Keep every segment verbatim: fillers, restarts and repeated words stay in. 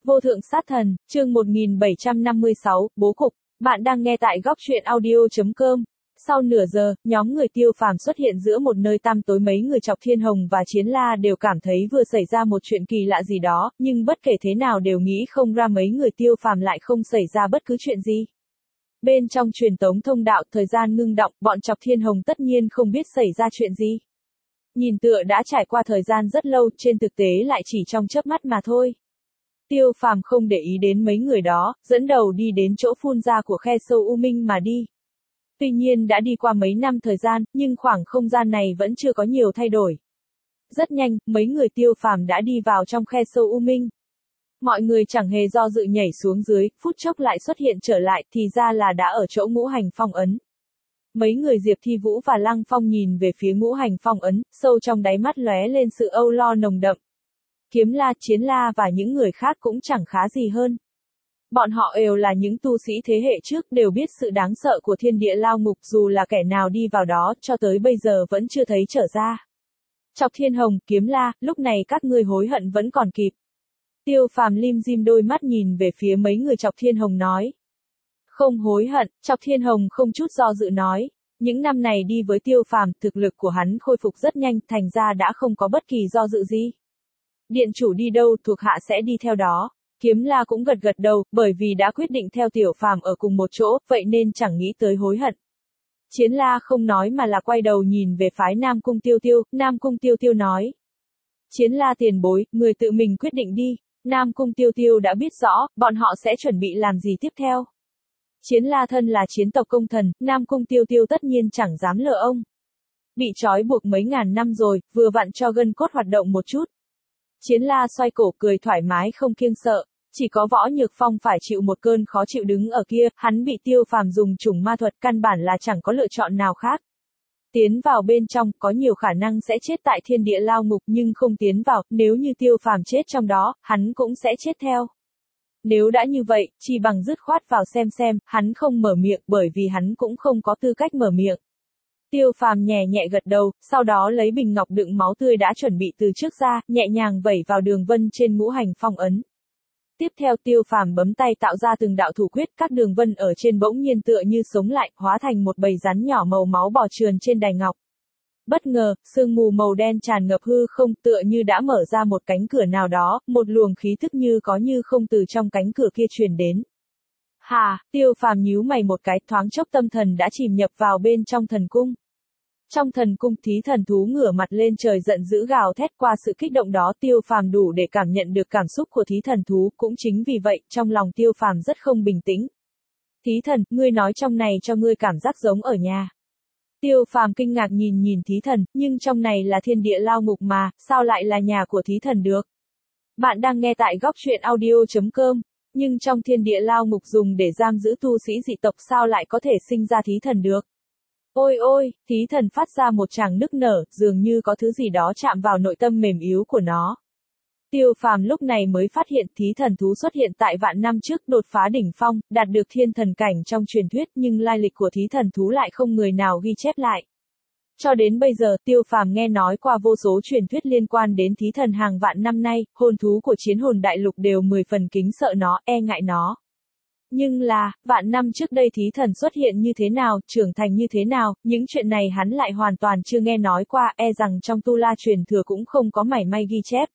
Vô thượng sát thần, chương một nghìn bảy trăm năm mươi sáu, bố cục. Bạn đang nghe tại góc truyện audio chấm com. Sau nửa giờ, nhóm người Tiêu Phàm xuất hiện giữa một nơi tăm tối, mấy người Chọc Thiên Hồng và Chiến La đều cảm thấy vừa xảy ra một chuyện kỳ lạ gì đó, nhưng bất kể thế nào đều nghĩ không ra mấy người Tiêu Phàm lại không xảy ra bất cứ chuyện gì. Bên trong truyền tống thông đạo, thời gian ngưng đọng, bọn Chọc Thiên Hồng tất nhiên không biết xảy ra chuyện gì. Nhìn tựa đã trải qua thời gian rất lâu, trên thực tế lại chỉ trong chớp mắt mà thôi. Tiêu Phàm không để ý đến mấy người đó, dẫn đầu đi đến chỗ phun ra của khe sâu U Minh mà đi. Tuy nhiên đã đi qua mấy năm thời gian, nhưng khoảng không gian này vẫn chưa có nhiều thay đổi. Rất nhanh, mấy người Tiêu Phàm đã đi vào trong khe sâu U Minh. Mọi người chẳng hề do dự nhảy xuống dưới, phút chốc lại xuất hiện trở lại, thì ra là đã ở chỗ ngũ hành phong ấn. Mấy người Diệp Thi Vũ và Lăng Phong nhìn về phía ngũ hành phong ấn, sâu trong đáy mắt lóe lên sự âu lo nồng đậm. Kiếm La, Chiến La và những người khác cũng chẳng khá gì hơn. Bọn họ đều là những tu sĩ thế hệ trước, đều biết sự đáng sợ của thiên địa lao ngục, dù là kẻ nào đi vào đó, cho tới bây giờ vẫn chưa thấy trở ra. Chọc Thiên Hồng, Kiếm La, lúc này các ngươi hối hận vẫn còn kịp. Tiêu Phàm lim dim đôi mắt nhìn về phía mấy người Chọc Thiên Hồng nói. Không hối hận, Chọc Thiên Hồng không chút do dự nói. Những năm này đi với Tiêu Phàm, thực lực của hắn khôi phục rất nhanh, thành ra đã không có bất kỳ do dự gì. Điện chủ đi đâu, thuộc hạ sẽ đi theo đó. Kiếm La cũng gật gật đầu, bởi vì đã quyết định theo Tiểu Phàm ở cùng một chỗ, vậy nên chẳng nghĩ tới hối hận. Chiến La không nói mà là quay đầu nhìn về phái Nam Cung Tiêu Tiêu, Nam Cung Tiêu Tiêu nói. Chiến La tiền bối, người tự mình quyết định đi. Nam Cung Tiêu Tiêu đã biết rõ, bọn họ sẽ chuẩn bị làm gì tiếp theo. Chiến La thân là chiến tộc công thần, Nam Cung Tiêu Tiêu tất nhiên chẳng dám lờ ông. Bị trói buộc mấy ngàn năm rồi, vừa vặn cho gân cốt hoạt động một chút. Chiến La xoay cổ cười thoải mái không kiêng sợ, chỉ có Võ Nhược Phong phải chịu một cơn khó chịu đứng ở kia, hắn bị Tiêu Phàm dùng chủng ma thuật, căn bản là chẳng có lựa chọn nào khác. Tiến vào bên trong, có nhiều khả năng sẽ chết tại thiên địa lao ngục, nhưng không tiến vào, nếu như Tiêu Phàm chết trong đó, hắn cũng sẽ chết theo. Nếu đã như vậy, chỉ bằng dứt khoát vào xem xem, hắn không mở miệng, bởi vì hắn cũng không có tư cách mở miệng. Tiêu Phàm nhẹ nhẹ gật đầu, sau đó lấy bình ngọc đựng máu tươi đã chuẩn bị từ trước ra, nhẹ nhàng vẩy vào đường vân trên ngũ hành phong ấn. Tiếp theo Tiêu Phàm bấm tay tạo ra từng đạo thủ quyết, các đường vân ở trên bỗng nhiên tựa như sống lại, hóa thành một bầy rắn nhỏ màu máu bò trườn trên đài ngọc. Bất ngờ, sương mù màu đen tràn ngập hư không, tựa như đã mở ra một cánh cửa nào đó, một luồng khí thức như có như không từ trong cánh cửa kia truyền đến. Hà, Tiêu Phàm nhíu mày một cái, thoáng chốc tâm thần đã chìm nhập vào bên trong thần cung. Trong thần cung, thí thần thú ngửa mặt lên trời giận dữ gào thét, qua sự kích động đó Tiêu Phàm đủ để cảm nhận được cảm xúc của thí thần thú, cũng chính vì vậy, trong lòng Tiêu Phàm rất không bình tĩnh. Thí thần, ngươi nói trong này cho ngươi cảm giác giống ở nhà. Tiêu Phàm kinh ngạc nhìn nhìn thí thần, nhưng trong này là thiên địa lao ngục mà, sao lại là nhà của thí thần được? Bạn đang nghe tại góc truyện audio chấm com, nhưng trong thiên địa lao ngục dùng để giam giữ tu sĩ dị tộc sao lại có thể sinh ra thí thần được? Ôi ôi, thí thần phát ra một tràng nức nở, dường như có thứ gì đó chạm vào nội tâm mềm yếu của nó. Tiêu Phàm lúc này mới phát hiện thí thần thú xuất hiện tại vạn năm trước, đột phá đỉnh phong, đạt được thiên thần cảnh trong truyền thuyết, nhưng lai lịch của thí thần thú lại không người nào ghi chép lại. Cho đến bây giờ, Tiêu Phàm nghe nói qua vô số truyền thuyết liên quan đến thí thần hàng vạn năm nay, hồn thú của chiến hồn đại lục đều mười phần kính sợ nó, e ngại nó. Nhưng là, vạn năm trước đây thí thần xuất hiện như thế nào, trưởng thành như thế nào, những chuyện này hắn lại hoàn toàn chưa nghe nói qua, e rằng trong tu la truyền thừa cũng không có mảy may ghi chép.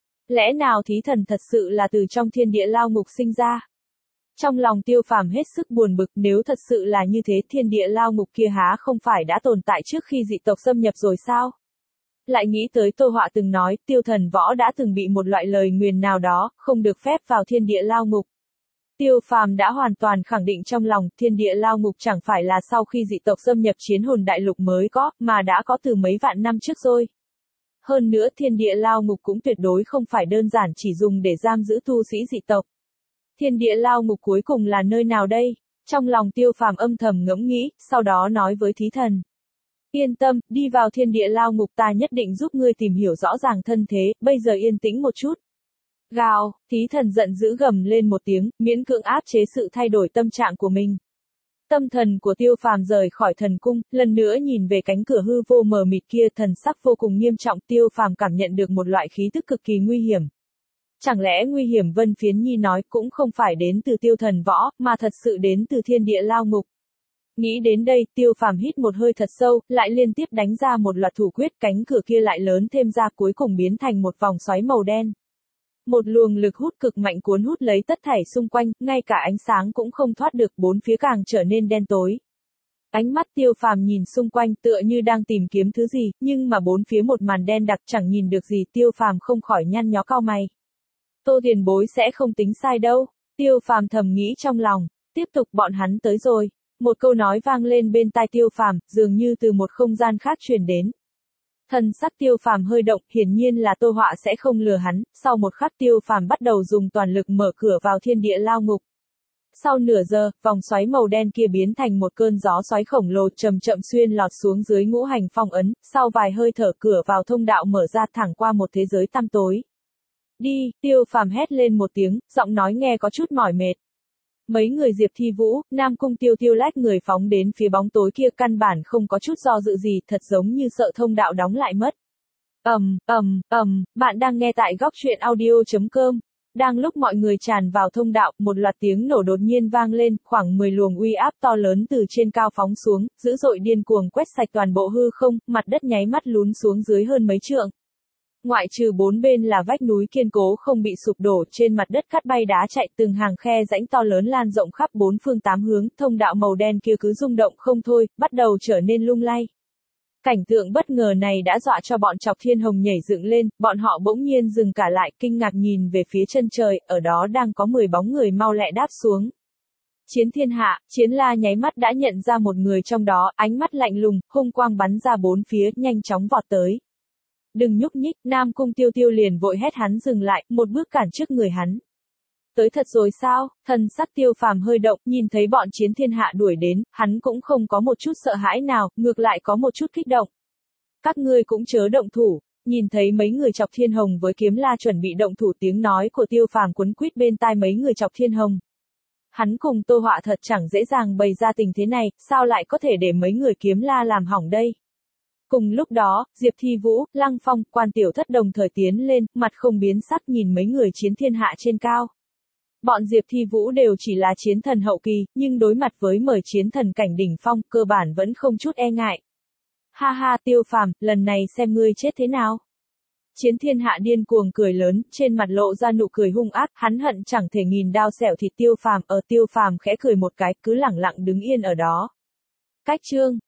Lẽ nào thí thần thật sự là từ trong thiên địa lao ngục sinh ra? Trong lòng Tiêu Phàm hết sức buồn bực, nếu thật sự là như thế, thiên địa lao ngục kia há không phải đã tồn tại trước khi dị tộc xâm nhập rồi sao? Lại nghĩ tới Tô Họa từng nói, Tiêu Thần Võ đã từng bị một loại lời nguyền nào đó, không được phép vào thiên địa lao ngục. Tiêu Phàm đã hoàn toàn khẳng định trong lòng, thiên địa lao ngục chẳng phải là sau khi dị tộc xâm nhập chiến hồn đại lục mới có, mà đã có từ mấy vạn năm trước rồi. Hơn nữa thiên địa lao ngục cũng tuyệt đối không phải đơn giản chỉ dùng để giam giữ tu sĩ dị tộc. Thiên địa lao ngục cuối cùng là nơi nào đây? Trong lòng Tiêu Phàm âm thầm ngẫm nghĩ, sau đó nói với thí thần. Yên tâm, đi vào thiên địa lao ngục ta nhất định giúp ngươi tìm hiểu rõ ràng thân thế, bây giờ yên tĩnh một chút. Gào, thí thần giận dữ gầm lên một tiếng, miễn cưỡng áp chế sự thay đổi tâm trạng của mình. Tâm thần của Tiêu Phàm rời khỏi thần cung, lần nữa nhìn về cánh cửa hư vô mờ mịt kia, thần sắc vô cùng nghiêm trọng, Tiêu Phàm cảm nhận được một loại khí tức cực kỳ nguy hiểm. Chẳng lẽ nguy hiểm Vân Phiến Nhi nói cũng không phải đến từ Tiêu Thần Võ, mà thật sự đến từ thiên địa lao ngục. Nghĩ đến đây, Tiêu Phàm hít một hơi thật sâu, lại liên tiếp đánh ra một loạt thủ quyết, cánh cửa kia lại lớn thêm ra, cuối cùng biến thành một vòng xoáy màu đen. Một luồng lực hút cực mạnh cuốn hút lấy tất thảy xung quanh, ngay cả ánh sáng cũng không thoát được, bốn phía càng trở nên đen tối. Ánh mắt Tiêu Phàm nhìn xung quanh tựa như đang tìm kiếm thứ gì, nhưng mà bốn phía một màn đen đặc chẳng nhìn được gì, Tiêu Phàm không khỏi nhăn nhó cau mày. Tô tiền bối sẽ không tính sai đâu, Tiêu Phàm thầm nghĩ trong lòng. Tiếp tục, bọn hắn tới rồi. Một câu nói vang lên bên tai Tiêu Phàm, dường như từ một không gian khác truyền đến. Thần sắc Tiêu Phàm hơi động, hiển nhiên là Tô Họa sẽ không lừa hắn, sau một khắc Tiêu Phàm bắt đầu dùng toàn lực mở cửa vào thiên địa lao ngục. Sau nửa giờ, vòng xoáy màu đen kia biến thành một cơn gió xoáy khổng lồ chậm chậm xuyên lọt xuống dưới ngũ hành phong ấn, sau vài hơi thở cửa vào thông đạo mở ra thẳng qua một thế giới tăm tối. Đi, Tiêu Phàm hét lên một tiếng, giọng nói nghe có chút mỏi mệt. Mấy người Diệp Thi Vũ, Nam Cung Tiêu Tiêu lách người phóng đến phía bóng tối kia, căn bản không có chút do dự gì, thật giống như sợ thông đạo đóng lại mất. Ầm, ầm, ầm, bạn đang nghe tại góc truyện audio chấm com. Đang lúc mọi người tràn vào thông đạo, một loạt tiếng nổ đột nhiên vang lên, khoảng mười luồng uy áp to lớn từ trên cao phóng xuống, dữ dội điên cuồng quét sạch toàn bộ hư không, mặt đất nháy mắt lún xuống dưới hơn mấy trượng. Ngoại trừ bốn bên là vách núi kiên cố không bị sụp đổ, trên mặt đất cát bay đá chạy, từng hàng khe rãnh to lớn lan rộng khắp bốn phương tám hướng, thông đạo màu đen kia cứ rung động không thôi, bắt đầu trở nên lung lay. Cảnh tượng bất ngờ này đã dọa cho bọn Chọc Thiên Hồng nhảy dựng lên, bọn họ bỗng nhiên dừng cả lại, kinh ngạc nhìn về phía chân trời, ở đó đang có mười bóng người mau lẹ đáp xuống. Chiến Thiên Hạ, Chiến La nháy mắt đã nhận ra một người trong đó, ánh mắt lạnh lùng, hung quang bắn ra bốn phía, nhanh chóng vọt tới. Đừng nhúc nhích, Nam Cung Tiêu Tiêu liền vội hét hắn dừng lại, một bước cản trước người hắn. Tới thật rồi sao? Thần sắc Tiêu Phàm hơi động, nhìn thấy bọn Chiến Thiên Hạ đuổi đến, hắn cũng không có một chút sợ hãi nào, ngược lại có một chút kích động. Các ngươi cũng chớ động thủ. Nhìn thấy mấy người Chọc Thiên Hồng với Kiếm La chuẩn bị động thủ, tiếng nói của Tiêu Phàm quấn quýt bên tai mấy người Chọc Thiên Hồng. Hắn cùng Tô Họa thật chẳng dễ dàng bày ra tình thế này, sao lại có thể để mấy người Kiếm La làm hỏng đây? Cùng lúc đó, Diệp Thi Vũ, Lăng Phong, Quan Tiểu Thất đồng thời tiến lên, mặt không biến sắc nhìn mấy người Chiến Thiên Hạ trên cao. Bọn Diệp Thi Vũ đều chỉ là chiến thần hậu kỳ, nhưng đối mặt với mời chiến thần cảnh đỉnh phong, cơ bản vẫn không chút e ngại. Ha ha, Tiêu Phàm, lần này xem ngươi chết thế nào. Chiến Thiên Hạ điên cuồng cười lớn, trên mặt lộ ra nụ cười hung ác, hắn hận chẳng thể nghìn đao xẻo thịt Tiêu Phàm, ở Tiêu Phàm khẽ cười một cái, cứ lẳng lặng đứng yên ở đó. Cách chương